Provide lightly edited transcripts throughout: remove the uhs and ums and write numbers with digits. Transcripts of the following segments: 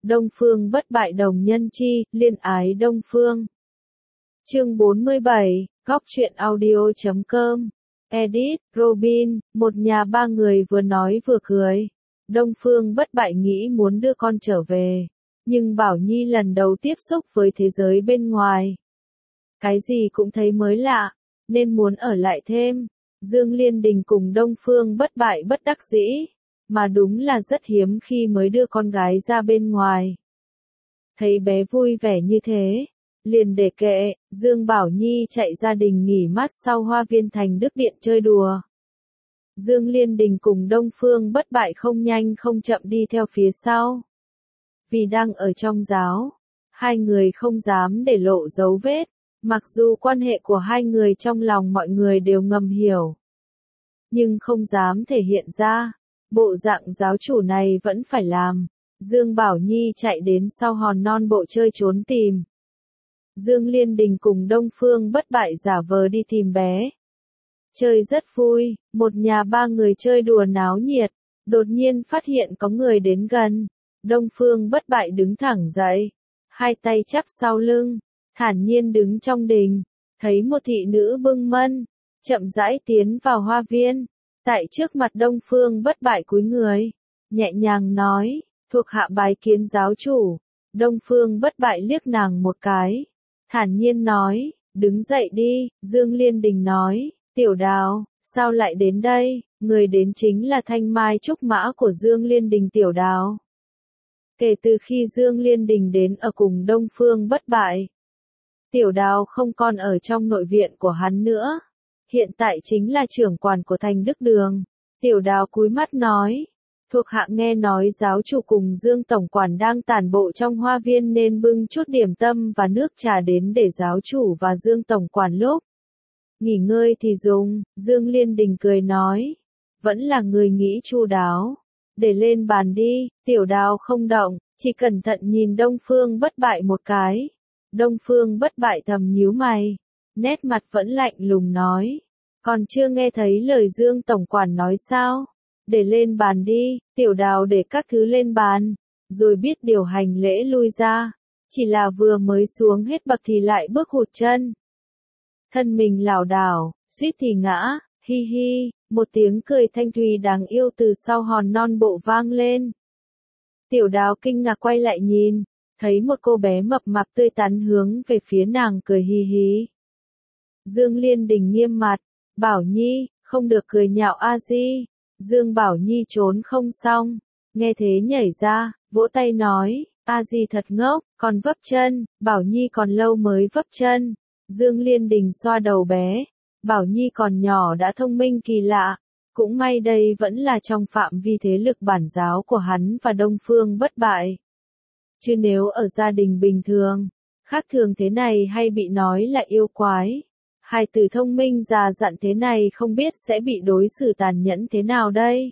Đông Phương bất bại đồng nhân chi, liên ái Đông Phương. Chương 47, góc truyện audio.com. Edit, Robin, một nhà ba người vừa nói vừa cười. Đông Phương bất bại nghĩ muốn đưa con trở về, nhưng Bảo Nhi lần đầu tiếp xúc với thế giới bên ngoài. Cái gì cũng thấy mới lạ, nên muốn ở lại thêm. Dương Liên Đình cùng Đông Phương bất bại bất đắc dĩ, mà đúng là rất hiếm khi mới đưa con gái ra bên ngoài. Thấy bé vui vẻ như thế, liền để kệ, Dương Bảo Nhi chạy gia đình nghỉ mát sau Hoa Viên Thành Đức Điện chơi đùa. Dương Liên Đình cùng Đông Phương bất bại không nhanh không chậm đi theo phía sau. Vì đang ở trong giáo, hai người không dám để lộ dấu vết, mặc dù quan hệ của hai người trong lòng mọi người đều ngầm hiểu. Nhưng không dám thể hiện ra, bộ dạng giáo chủ này vẫn phải làm. Dương Bảo Nhi chạy đến sau hòn non bộ chơi trốn tìm. Dương Liên Đình cùng Đông Phương bất bại giả vờ đi tìm bé. Chơi rất vui, một nhà ba người chơi đùa náo nhiệt, đột nhiên phát hiện có người đến gần. Đông Phương bất bại đứng thẳng dậy, hai tay chắp sau lưng, thản nhiên đứng trong đình, thấy một thị nữ bưng mân, chậm rãi tiến vào hoa viên, tại trước mặt Đông Phương bất bại cúi người, nhẹ nhàng nói, thuộc hạ bái kiến giáo chủ. Đông Phương bất bại liếc nàng một cái, thản nhiên nói, đứng dậy đi. Dương Liên Đình nói, Tiểu Đào, sao lại đến đây? Người đến chính là thanh mai trúc mã của Dương Liên Đình Tiểu Đào. Kể từ khi Dương Liên Đình đến ở cùng Đông Phương bất bại, Tiểu Đào không còn ở trong nội viện của hắn nữa, hiện tại chính là trưởng quản của Thành Đức Đường. Tiểu Đào cúi mắt nói, thuộc hạ nghe nói giáo chủ cùng Dương tổng quản đang tản bộ trong hoa viên nên bưng chút điểm tâm và nước trà đến để giáo chủ và Dương tổng quản lúc nghỉ ngơi thì dùng. Dương Liên Đình cười nói, vẫn là người nghĩ chu đáo, để lên bàn đi. Tiểu Đào không động, chỉ cẩn thận nhìn Đông Phương bất bại một cái. Đông Phương bất bại thầm nhíu mày, nét mặt vẫn lạnh lùng nói, còn chưa nghe thấy lời Dương tổng quản nói sao? Để lên bàn đi. Tiểu Đào để các thứ lên bàn, rồi biết điều hành lễ lui ra, chỉ là vừa mới xuống hết bậc thì lại bước hụt chân. Thân mình lảo đảo, suýt thì ngã, hi hi, một tiếng cười thanh thùy đáng yêu từ sau hòn non bộ vang lên. Tiểu Đào kinh ngạc quay lại nhìn, thấy một cô bé mập mạp tươi tắn hướng về phía nàng cười hi hí. Dương Liên Đình nghiêm mặt, Bảo Nhi, không được cười nhạo a di. Dương Bảo Nhi trốn không xong, nghe thế nhảy ra, vỗ tay nói, a di thật ngốc, còn vấp chân. Bảo Nhi còn lâu mới vấp chân. Dương Liên Đình xoa đầu bé, Bảo Nhi còn nhỏ đã thông minh kỳ lạ, cũng may đây vẫn là trong phạm vi thế lực bản giáo của hắn và Đông Phương bất bại. Chứ nếu ở gia đình bình thường, khác thường thế này hay bị nói là yêu quái. Hai từ thông minh già dặn thế này không biết sẽ bị đối xử tàn nhẫn thế nào đây.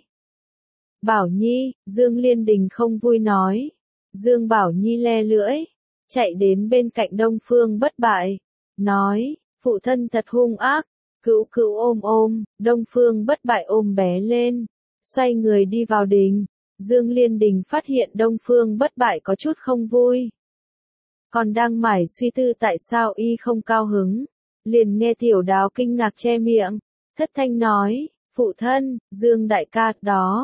Bảo Nhi, Dương Liên Đình không vui nói. Dương Bảo Nhi le lưỡi, chạy đến bên cạnh Đông Phương bất bại, nói, phụ thân thật hung ác. Cữu cữu ôm ôm. Đông Phương bất bại ôm bé lên, xoay người đi vào đình. Dương Liên Đình phát hiện Đông Phương bất bại có chút không vui, còn đang mải suy tư tại sao y không cao hứng, liền nghe Tiểu Đào kinh ngạc che miệng, thất thanh nói, phụ thân, Dương đại ca,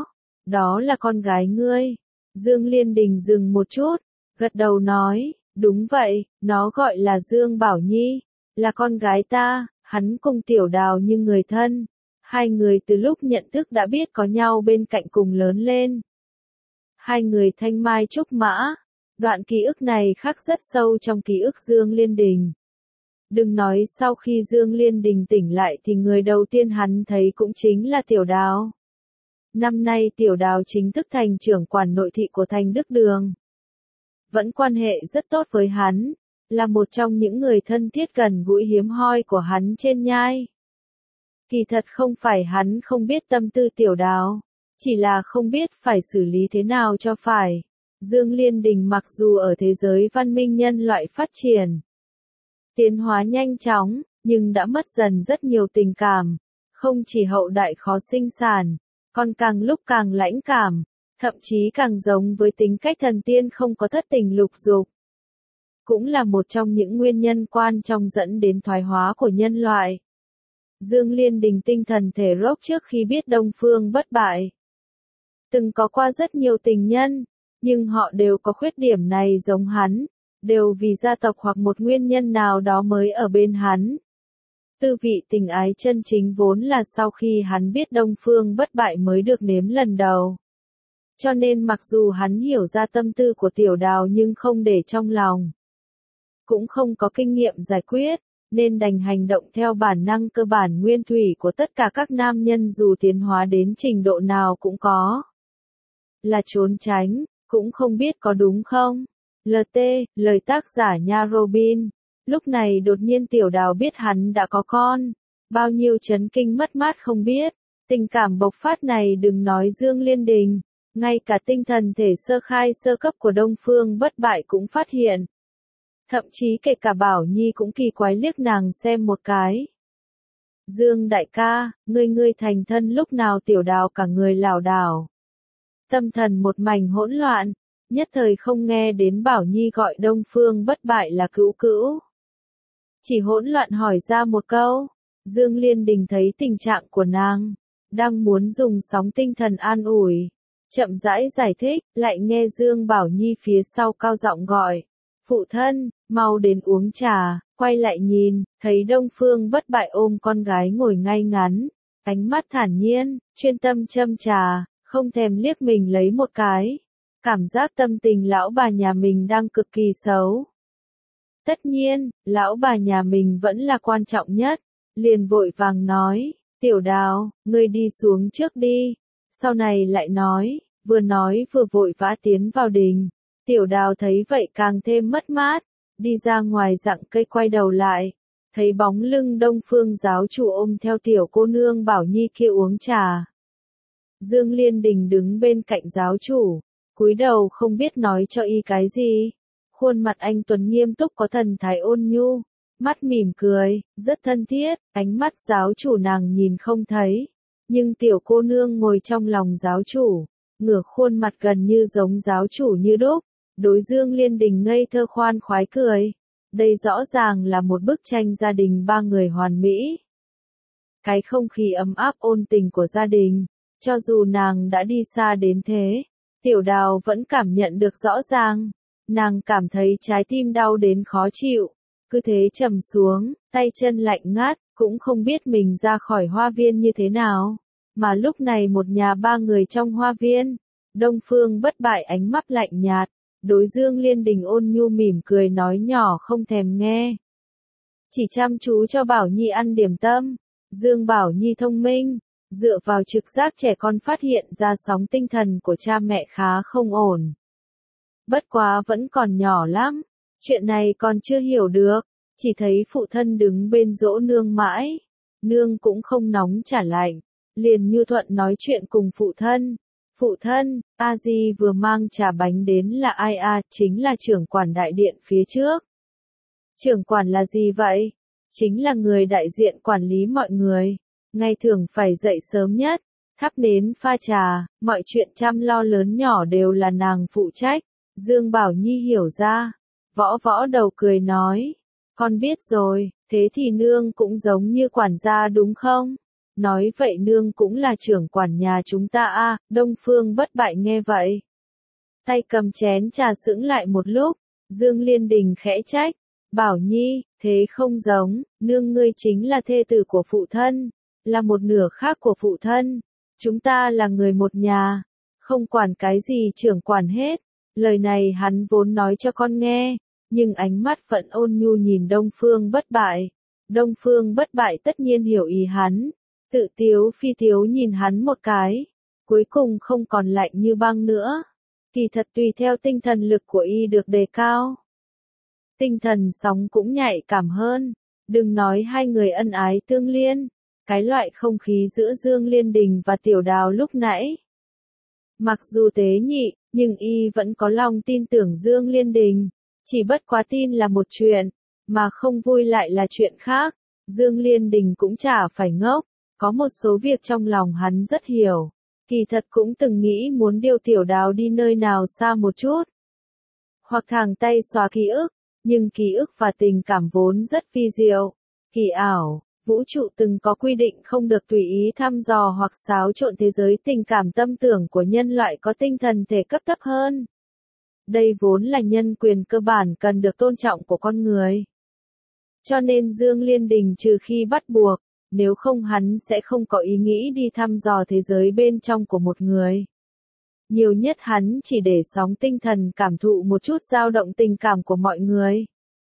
đó là con gái ngươi. Dương Liên Đình dừng một chút, gật đầu nói, đúng vậy, nó gọi là Dương Bảo Nhi, là con gái ta. Hắn cùng Tiểu Đào như người thân, hai người từ lúc nhận thức đã biết có nhau bên cạnh cùng lớn lên. Hai người thanh mai trúc mã, đoạn ký ức này khắc rất sâu trong ký ức Dương Liên Đình. Đừng nói sau khi Dương Liên Đình tỉnh lại thì người đầu tiên hắn thấy cũng chính là Tiểu Đào. Năm nay Tiểu Đào chính thức thành trưởng quản nội thị của Thành Đức Đường. Vẫn quan hệ rất tốt với hắn, là một trong những người thân thiết gần gũi hiếm hoi của hắn trên nhai. Kỳ thật không phải hắn không biết tâm tư Tiểu Đào, chỉ là không biết phải xử lý thế nào cho phải. Dương Liên Đình mặc dù ở thế giới văn minh nhân loại phát triển, tiến hóa nhanh chóng, nhưng đã mất dần rất nhiều tình cảm, không chỉ hậu đại khó sinh sản, còn càng lúc càng lãnh cảm, thậm chí càng giống với tính cách thần tiên không có thất tình lục dục. Cũng là một trong những nguyên nhân quan trọng dẫn đến thoái hóa của nhân loại. Dương Liên Đình tinh thần thể rốc trước khi biết Đông Phương bất bại. Từng có qua rất nhiều tình nhân, nhưng họ đều có khuyết điểm này giống hắn, đều vì gia tộc hoặc một nguyên nhân nào đó mới ở bên hắn. Tư vị tình ái chân chính vốn là sau khi hắn biết Đông Phương bất bại mới được nếm lần đầu. Cho nên mặc dù hắn hiểu ra tâm tư của Tiểu Đào nhưng không để trong lòng. Cũng không có kinh nghiệm giải quyết, nên đành hành động theo bản năng cơ bản nguyên thủy của tất cả các nam nhân dù tiến hóa đến trình độ nào cũng có. Là trốn tránh, cũng không biết có đúng không? LT, lời tác giả nha Robin. Lúc này đột nhiên Tiểu Đào biết hắn đã có con. Bao nhiêu chấn kinh mất mát không biết. Tình cảm bộc phát này đừng nói Dương Liên Đình. Ngay cả tinh thần thể sơ khai sơ cấp của Đông Phương bất bại cũng phát hiện. Thậm chí kể cả Bảo Nhi cũng kỳ quái liếc nàng xem một cái. Dương đại ca, ngươi thành thân lúc nào? Tiểu Đào cả người lảo đảo. Tâm thần một mảnh hỗn loạn, nhất thời không nghe đến Bảo Nhi gọi Đông Phương bất bại là cữu cữu. Chỉ hỗn loạn hỏi ra một câu, Dương Liên Đình thấy tình trạng của nàng, đang muốn dùng sóng tinh thần an ủi, chậm rãi giải thích, lại nghe Dương Bảo Nhi phía sau cao giọng gọi, phụ thân, mau đến uống trà, quay lại nhìn, thấy Đông Phương bất bại ôm con gái ngồi ngay ngắn, ánh mắt thản nhiên, chuyên tâm châm trà, không thèm liếc mình lấy một cái. Cảm giác tâm tình lão bà nhà mình đang cực kỳ xấu. Tất nhiên, lão bà nhà mình vẫn là quan trọng nhất, liền vội vàng nói, Tiểu Đào, ngươi đi xuống trước đi, sau này lại nói vừa vội vã tiến vào đình. Tiểu Đào thấy vậy càng thêm mất mát, đi ra ngoài rặng cây quay đầu lại, thấy bóng lưng Đông Phương giáo chủ ôm theo tiểu cô nương Bảo Nhi kia uống trà. Dương Liên Đình đứng bên cạnh giáo chủ, cúi đầu không biết nói cho y cái gì. Khuôn mặt anh tuấn nghiêm túc có thần thái ôn nhu, mắt mỉm cười, rất thân thiết, ánh mắt giáo chủ nàng nhìn không thấy. Nhưng tiểu cô nương ngồi trong lòng giáo chủ, ngửa khuôn mặt gần như giống giáo chủ như đúc, đối Dương Liên Đình ngây thơ khoan khoái cười. Đây rõ ràng là một bức tranh gia đình ba người hoàn mỹ. Cái không khí ấm áp ôn tình của gia đình, cho dù nàng đã đi xa đến thế, Tiểu Đào vẫn cảm nhận được rõ ràng. Nàng cảm thấy trái tim đau đến khó chịu, cứ thế trầm xuống, tay chân lạnh ngắt, cũng không biết mình ra khỏi hoa viên như thế nào. Mà lúc này một nhà ba người trong hoa viên, Đông Phương bất bại ánh mắt lạnh nhạt, đối Dương Liên Đình ôn nhu mỉm cười nói nhỏ không thèm nghe. Chỉ chăm chú cho Bảo Nhi ăn điểm tâm. Dương Bảo Nhi thông minh, dựa vào trực giác trẻ con phát hiện ra sóng tinh thần của cha mẹ khá không ổn. Bất quá vẫn còn nhỏ lắm, chuyện này còn chưa hiểu được, chỉ thấy phụ thân đứng bên dỗ nương mãi, nương cũng không nóng chả lạnh, liền nhu thuận nói chuyện cùng phụ thân. Phụ thân, A Di vừa mang trà bánh đến là ai à? Chính là trưởng quản đại điện phía trước. Trưởng quản là gì vậy? Chính là người đại diện quản lý mọi người, ngày thường phải dậy sớm nhất, thắp nến pha trà, mọi chuyện chăm lo lớn nhỏ đều là nàng phụ trách. Dương Bảo Nhi hiểu ra, võ đầu cười nói, con biết rồi, thế thì nương cũng giống như quản gia đúng không? Nói vậy nương cũng là trưởng quản nhà chúng ta à? Đông Phương bất bại nghe vậy, tay cầm chén trà sững lại một lúc, Dương Liên Đình khẽ trách, Bảo Nhi, thế không giống, nương ngươi chính là thê tử của phụ thân, là một nửa khác của phụ thân, chúng ta là người một nhà, không quản cái gì trưởng quản hết. Lời này hắn vốn nói cho con nghe, nhưng ánh mắt vẫn ôn nhu nhìn Đông Phương bất bại. Đông Phương bất bại tất nhiên hiểu ý hắn, tự tiếu phi tiếu nhìn hắn một cái, cuối cùng không còn lạnh như băng nữa. Kỳ thật tùy theo tinh thần lực của y được đề cao, tinh thần sóng cũng nhạy cảm hơn, đừng nói hai người ân ái tương liên, cái loại không khí giữa Dương Liên Đình và Tiểu Đào lúc nãy. Mặc dù tế nhị, nhưng y vẫn có lòng tin tưởng Dương Liên Đình, chỉ bất quá tin là một chuyện, mà không vui lại là chuyện khác. Dương Liên Đình cũng chả phải ngốc, có một số việc trong lòng hắn rất hiểu, Kỳ thật cũng từng nghĩ muốn điều Tiểu Đào đi nơi nào xa một chút. Hoặc thẳng tay xóa ký ức, nhưng ký ức và tình cảm vốn rất vi diệu, kỳ ảo. Vũ trụ từng có quy định không được tùy ý thăm dò hoặc xáo trộn thế giới tình cảm tâm tưởng của nhân loại có tinh thần thể cấp thấp hơn. Đây vốn là nhân quyền cơ bản cần được tôn trọng của con người. Cho nên Dương Liên Đình trừ khi bắt buộc, nếu không hắn sẽ không có ý nghĩ đi thăm dò thế giới bên trong của một người. Nhiều nhất hắn chỉ để sóng tinh thần cảm thụ một chút dao động tình cảm của mọi người.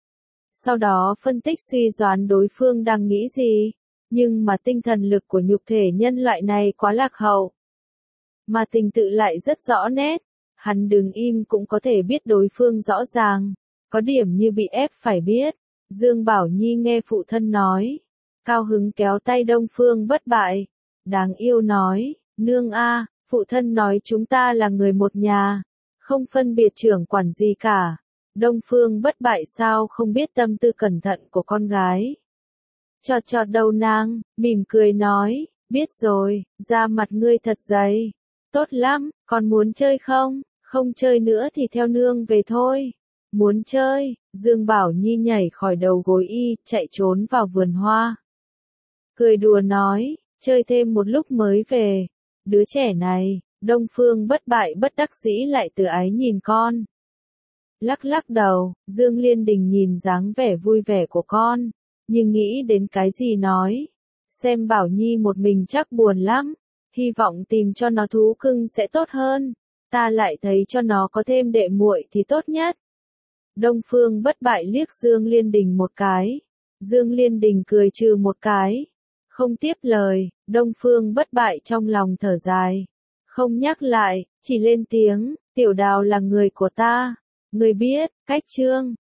Sau đó phân tích suy đoán đối phương đang nghĩ gì, nhưng mà tinh thần lực của nhục thể nhân loại này quá lạc hậu. Mà tình tự lại rất rõ nét, hắn đứng im cũng có thể biết đối phương rõ ràng, có điểm như bị ép phải biết. Dương Bảo Nhi nghe phụ thân nói, cao hứng kéo tay Đông Phương Bất Bại, đáng yêu nói, nương a, phụ thân nói chúng ta là người một nhà, không phân biệt trưởng quản gì cả. Đông Phương Bất Bại sao không biết tâm tư cẩn thận của con gái. Chọt chọt đầu nàng, mỉm cười nói, biết rồi, da mặt ngươi thật dày. Tốt lắm, còn muốn chơi không? Không chơi nữa thì theo nương về thôi. Muốn chơi, Dương Bảo Nhi nhảy khỏi đầu gối y, chạy trốn vào vườn hoa. Cười đùa nói, chơi thêm một lúc mới về. Đứa trẻ này, Đông Phương Bất Bại bất đắc dĩ lại từ ái nhìn con. Lắc lắc đầu, Dương Liên Đình nhìn dáng vẻ vui vẻ của con, nhưng nghĩ đến cái gì nói. Xem Bảo Nhi một mình chắc buồn lắm, hy vọng tìm cho nó thú cưng sẽ tốt hơn. Ta lại thấy cho nó có thêm đệ muội thì tốt nhất. Đông Phương Bất Bại liếc Dương Liên Đình một cái. Dương Liên Đình cười trừ một cái. Không tiếp lời, Đông Phương Bất Bại trong lòng thở dài. Không nhắc lại, chỉ lên tiếng, Tiểu Đào là người của ta. Người biết, cách chương.